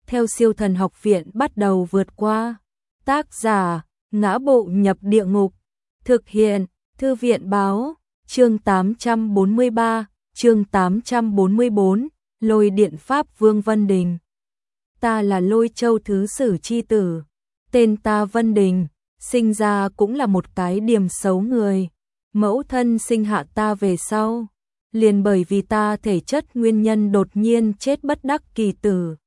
theo Siêu Thần Học Viện bắt đầu vượt qua. Tác giả: Ngã Bộ Nhập Địa Ngục. Thực hiện: Thư viện báo. Chương 843, chương 844, Lôi Điện Pháp Vương Vân Đình. Ta là Lôi Châu Thứ Sử chi tử, tên ta Vân Đình, sinh ra cũng là một cái điểm xấu người. Mẫu thân sinh hạ ta về sau, liền bởi vì ta thể chất nguyên nhân đột nhiên chết bất đắc kỳ tử.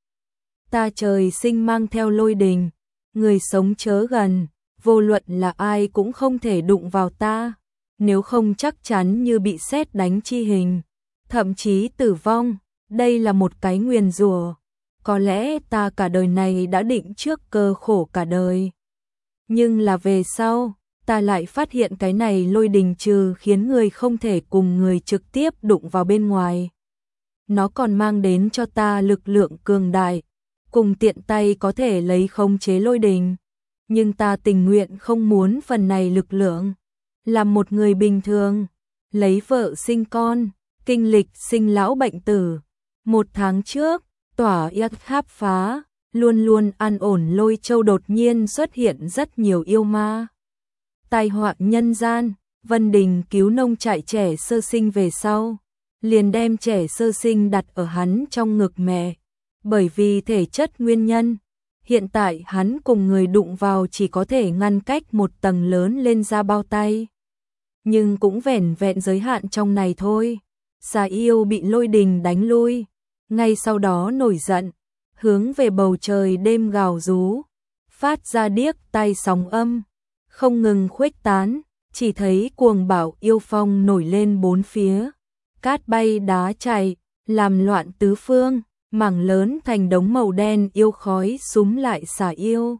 Ta trời sinh mang theo lôi đình, người sống chớ gần, vô luận là ai cũng không thể đụng vào ta, nếu không chắc chắn như bị sét đánh chi hình, thậm chí tử vong. Đây là một cái nguyền rủa. Có lẽ ta cả đời này đã định trước cơ khổ cả đời. Nhưng là về sau, ta lại phát hiện cái này lôi đình trừ khiến người không thể cùng người trực tiếp đụng vào bên ngoài. Nó còn mang đến cho ta lực lượng cường đại, cùng tiện tay có thể lấy khống chế lôi đình. Nhưng ta tình nguyện không muốn phần này lực lượng. Làm một người bình thường, lấy vợ sinh con, kinh lịch sinh lão bệnh tử. 1 tháng trước, tỏa yết khắp phá, luôn luôn an ổn Lôi Châu đột nhiên xuất hiện rất nhiều yêu ma. Tai họa nhân gian, Vân Đình cứu nông trại trẻ sơ sinh về sau, liền đem trẻ sơ sinh đặt ở hắn trong ngực mẹ. Bởi vì thể chất nguyên nhân, hiện tại hắn cùng người đụng vào chỉ có thể ngăn cách một tầng lớn lên ra bao tay. Nhưng cũng vẻn vẹn giới hạn trong này thôi. Xà yêu bị lôi đình đánh lui, ngay sau đó nổi giận, hướng về bầu trời đêm gào rú, phát ra điếc tai sóng âm, không ngừng khuếch tán, chỉ thấy cuồng bạo yêu phong nổi lên bốn phía, cát bay đá chạy, làm loạn tứ phương, mảng lớn thành đống màu đen yêu khói súm lại xà yêu,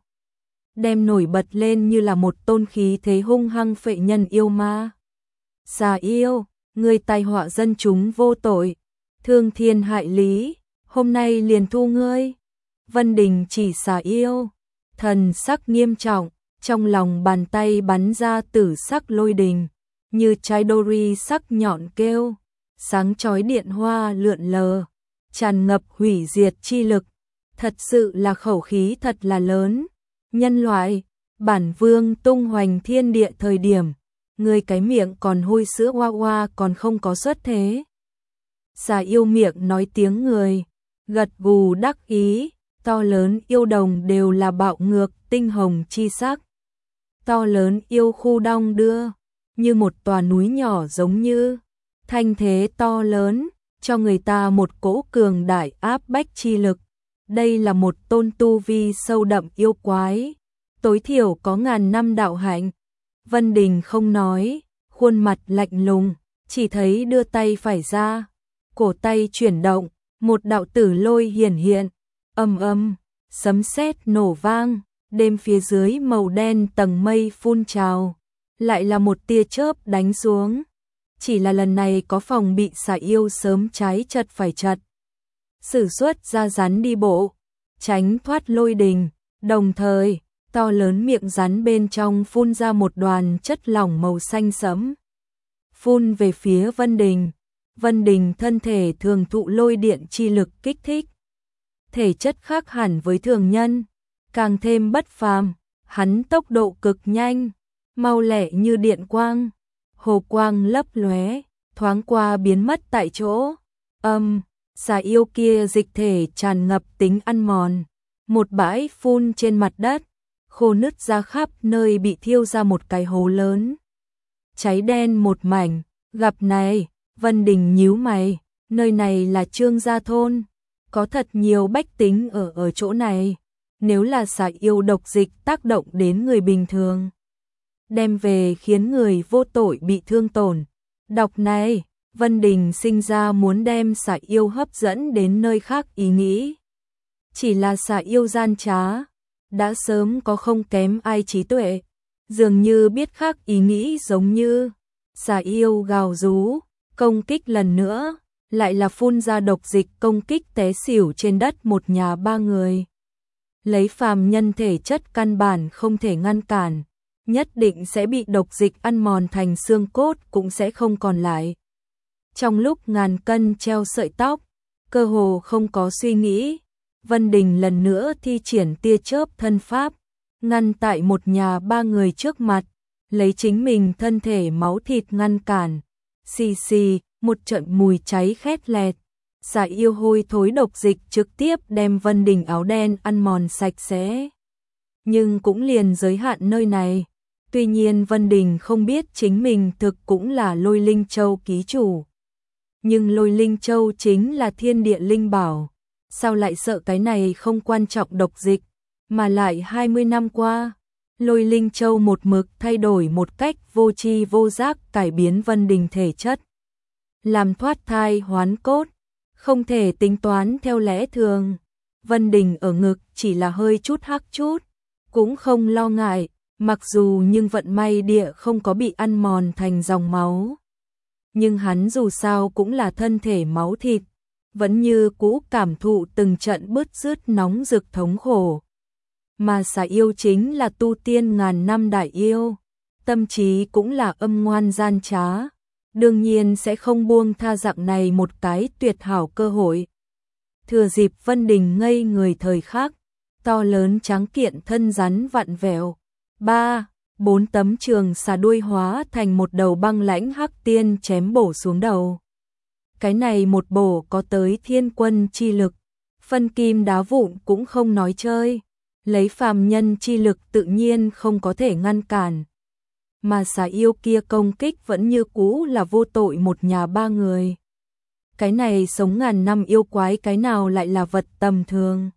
đem nổi bật lên như là một tôn khí thế hung hăng phệ nhân yêu ma. Xà yêu, người tai họa dân chúng vô tội, thương thiên hại lý, hôm nay liền thu ngươi. Vân Đình chỉ xà yêu, thần sắc nghiêm trọng, trong lòng bàn tay bắn ra tử sắc lôi đình, như trái đori sắc nhọn kêu, sáng chói điện hoa lượn lờ, tràn ngập hủy diệt chi lực. Thật sự là khẩu khí thật là lớn. Nhân loại, bản vương tung hoành thiên địa thời điểm, người cái miệng còn hôi sữa hoa hoa còn không có xuất thế. Xà yêu miệng nói tiếng người, gật gù đắc ý, to lớn yêu đồng đều là bạo ngược tinh hồng chi sắc. To lớn yêu khu đong đưa, như một tòa núi nhỏ giống như, thanh thế to lớn, cho người ta một cỗ cường đại áp bách chi lực. Đây là một tôn tu vi sâu đậm yêu quái, tối thiểu có 1000 năm đạo hạnh. Vân Đình không nói, khuôn mặt lạnh lùng, chỉ thấy đưa tay phải ra, cổ tay chuyển động, một đạo tử lôi hiển hiện, ầm ầm, sấm sét nổ vang, đêm phía dưới màu đen tầng mây phun trào, lại là một tia chớp đánh xuống. Chỉ là lần này có phòng bị xà yêu sớm trái chật phải chật, sử xuất ra rắn đi bộ, tránh thoát lôi đình, đồng thời to lớn miệng rắn bên trong phun ra một đoàn chất lỏng màu xanh sẫm, phun về phía Vân Đình. Vân Đình thân thể thường thụ lôi điện chi lực kích thích, thể chất khác hẳn với thường nhân, càng thêm bất phàm. Hắn tốc độ cực nhanh, mau lẹ như điện quang, hồ quang lấp lóe, thoáng qua biến mất tại chỗ. Xà yêu kia dịch thể tràn ngập tính ăn mòn, một bãi phun trên mặt đất, khô nứt ra khắp nơi, bị thiêu ra một cái hố lớn, cháy đen một mảnh. Gặp này, Vân Đình nhíu mày, nơi này là Trương Gia thôn, có thật nhiều bách tính ở chỗ này, nếu là xà yêu độc dịch tác động đến người bình thường, đem về khiến người vô tội bị thương tổn. Đọc này, Vân Đình sinh ra muốn đem xà yêu hấp dẫn đến nơi khác ý nghĩ. Chỉ là xà yêu gian trá, đã sớm có không kém ai trí tuệ, dường như biết khác ý nghĩ giống như. Xà yêu gào rú, công kích lần nữa, lại là phun ra độc dịch công kích té xỉu trên đất một nhà 3 người. Lấy phàm nhân thể chất căn bản không thể ngăn cản, nhất định sẽ bị độc dịch ăn mòn thành xương cốt cũng sẽ không còn lại. Trong lúc ngàn cân treo sợi tóc, cơ hồ không có suy nghĩ, Vân Đình lần nữa thi triển tia chớp thân pháp, ngăn tại một nhà ba người trước mặt, lấy chính mình thân thể máu thịt ngăn cản. Xì xì, một trận mùi cháy khét lẹt. Xà yêu hôi thối độc dịch trực tiếp đem Vân Đình áo đen ăn mòn sạch sẽ. Nhưng cũng liền giới hạn nơi này. Tuy nhiên Vân Đình không biết chính mình thực cũng là Lôi Linh Châu ký chủ. Nhưng Lôi Linh Châu chính là thiên địa linh bảo. Sao lại sợ cái này không quan trọng độc dịch, mà lại 20 năm qua, Lôi Linh Châu một mực thay đổi một cách vô tri vô giác cải biến Vân Đình thể chất. Làm thoát thai hoán cốt, không thể tính toán theo lẽ thường. Vân Đình ở ngực chỉ là hơi chút hắc chút, cũng không lo ngại, mặc dù nhưng vận may địa không có bị ăn mòn thành dòng máu. Nhưng hắn dù sao cũng là thân thể máu thịt, vẫn như cũ cảm thụ từng trận bứt rứt nóng rực thống khổ. Mà xà yêu chính là tu tiên ngàn năm đại yêu, tâm trí cũng là âm ngoan gian trá, đương nhiên sẽ không buông tha dạng này một cái tuyệt hảo cơ hội. Thừa dịp Vân Đình ngây người thời khắc, to lớn tráng kiện thân rắn vặn vẹo, 3-4 tấm trường xà đuôi hóa thành một đầu băng lãnh hắc tiên chém bổ xuống đầu. Cái này một bổ có tới thiên quân chi lực, phân kim đá vụn cũng không nói chơi, lấy phàm nhân chi lực tự nhiên không có thể ngăn cản. Mà xà yêu kia công kích vẫn như cũ là vô tội một nhà ba người. Cái này sống ngàn năm yêu quái cái nào lại là vật tầm thường.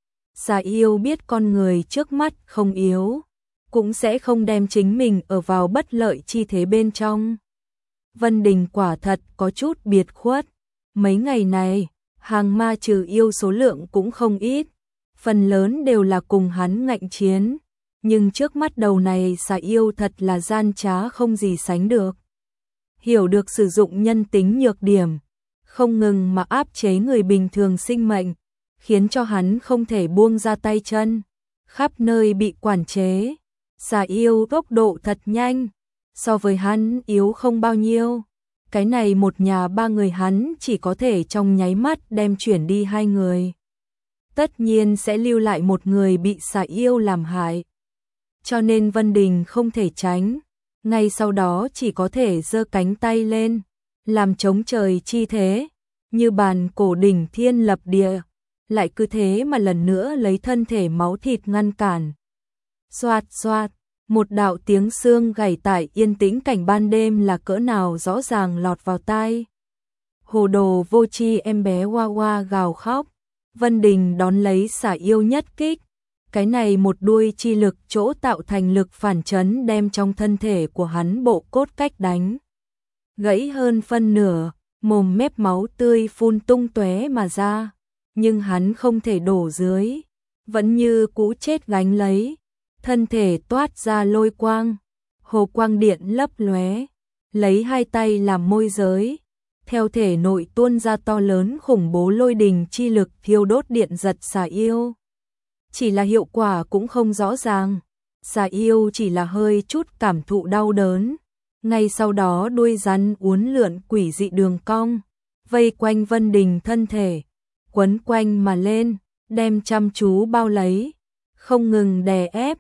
Xà yêu biết con người trước mắt không yếu, cũng sẽ không đem chính mình ở vào bất lợi chi thế bên trong. Vân Đình quả thật có chút biệt khuất. Mấy ngày này, hàng ma trừ yêu số lượng cũng không ít, phần lớn đều là cùng hắn ngạnh chiến. Nhưng trước mắt đầu này xà yêu thật là gian trá không gì sánh được. Hiểu được sử dụng nhân tính nhược điểm, không ngừng mà áp chế người bình thường sinh mệnh, khiến cho hắn không thể buông ra tay chân, khắp nơi bị quản chế. Xà yêu tốc độ thật nhanh, so với hắn yếu không bao nhiêu. Cái này một nhà ba người hắn chỉ có thể trong nháy mắt đem chuyển đi hai người. Tất nhiên sẽ lưu lại một người bị xà yêu làm hại. Cho nên Vân Đình không thể tránh, ngay sau đó chỉ có thể giơ cánh tay lên, làm chống trời chi thế, như bàn cổ đỉnh thiên lập địa, lại cứ thế mà lần nữa lấy thân thể máu thịt ngăn cản. Xoạt xoạt, một đạo tiếng xương gảy tại yên tĩnh cảnh ban đêm là cỡ nào rõ ràng lọt vào tai. Hồ đồ vô tri em bé Hoa Hoa gào khóc, Vân Đình đón lấy xà yêu nhất kích. Cái này một đuôi chi lực chỗ tạo thành lực phản chấn đem trong thân thể của hắn bộ cốt cách đánh. Gãy hơn phân nửa, mồm mép máu tươi phun tung tóe mà ra, nhưng hắn không thể đổ dưới, vẫn như cũ chết gánh lấy. Thân thể toát ra lôi quang, hồ quang điện lấp lóe, lấy hai tay làm môi giới, theo thể nội tuôn ra to lớn khủng bố lôi đình chi lực thiêu đốt điện giật xà yêu. Chỉ là hiệu quả cũng không rõ ràng, xà yêu chỉ là hơi chút cảm thụ đau đớn, ngay sau đó đuôi rắn uốn lượn quỷ dị đường cong, vây quanh Vân Đình thân thể, quấn quanh mà lên, đem chăm chú bao lấy, không ngừng đè ép.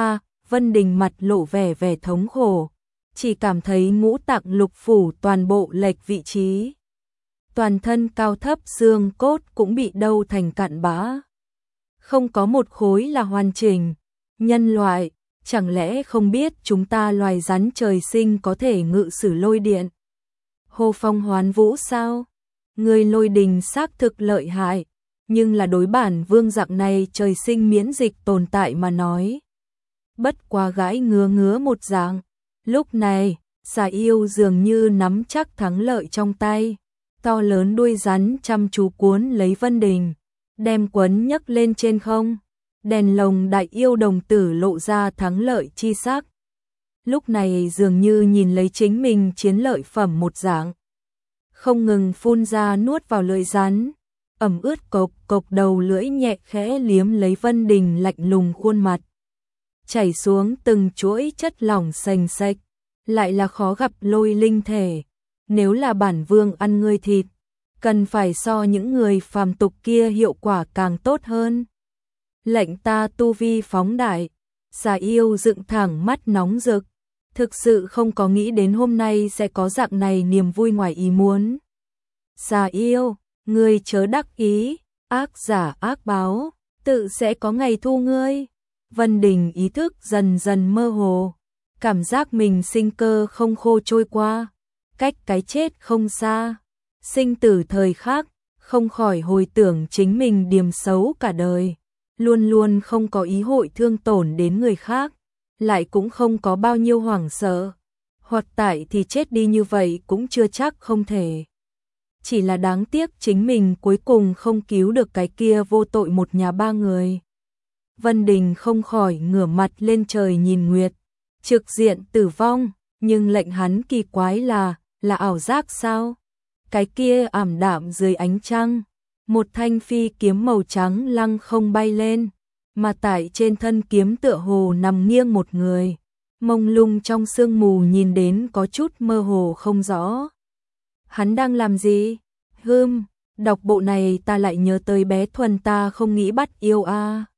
Vân Đình mặt lộ vẻ vẻ thống khổ, chỉ cảm thấy ngũ tạng lục phủ toàn bộ lệch vị trí. Toàn thân cao thấp xương cốt cũng bị đâu thành cặn bã. Không có một khối là hoàn chỉnh. Nhân loại, chẳng lẽ không biết chúng ta loài rắn trời sinh có thể ngự sử lôi điện? Hô phong hoán vũ sao? Người lôi đình xác thực lợi hại, nhưng là đối bản vương dạng này trời sinh miễn dịch tồn tại mà nói. Bất quá gãi ngứa một dạng. Lúc này, xà yêu dường như nắm chắc thắng lợi trong tay. To lớn đuôi rắn chăm chú cuốn lấy Vân Đình, đem quấn nhấc lên trên không. Đèn lồng đại yêu đồng tử lộ ra thắng lợi chi sắc. Lúc này dường như nhìn lấy chính mình chiến lợi phẩm một dạng. Không ngừng phun ra nuốt vào lưỡi rắn. Ẩm ướt cộc cộc đầu lưỡi nhẹ khẽ liếm lấy Vân Đình lạnh lùng khuôn mặt. Chảy xuống từng chuỗi chất lỏng sền sệt, lại là khó gặp lôi linh thể. Nếu là bản vương ăn ngươi thịt, cần phải so những người phàm tục kia hiệu quả càng tốt hơn. Lệnh ta tu vi phóng đại, Xà Yêu dựng thẳng mắt nóng rực, thực sự không có nghĩ đến hôm nay sẽ có dạng này niềm vui ngoài ý muốn. Xà Yêu, ngươi chớ đắc ý, ác giả ác báo, tự sẽ có ngày thu ngươi. Vân Đình ý thức dần dần mơ hồ, cảm giác mình sinh cơ không khô trôi qua, cách cái chết không xa, sinh tử thời khắc, không khỏi hồi tưởng chính mình điềm xấu cả đời, luôn luôn không có ý hội thương tổn đến người khác, lại cũng không có bao nhiêu hoảng sợ, hoặc tại thì chết đi như vậy cũng chưa chắc không thể. Chỉ là đáng tiếc chính mình cuối cùng không cứu được cái kia vô tội một nhà ba người. Vân Đình không khỏi ngửa mặt lên trời nhìn Nguyệt, trực diện tử vong, nhưng lệnh hắn kỳ quái là ảo giác sao? Cái kia ảm đạm dưới ánh trăng, một thanh phi kiếm màu trắng lăng không bay lên, mà tại trên thân kiếm tựa hồ nằm nghiêng một người, mông lung trong sương mù nhìn đến có chút mơ hồ không rõ. Hắn đang làm gì? Đọc bộ này ta lại nhớ tới bé Thuần ta không nghĩ bắt yêu a.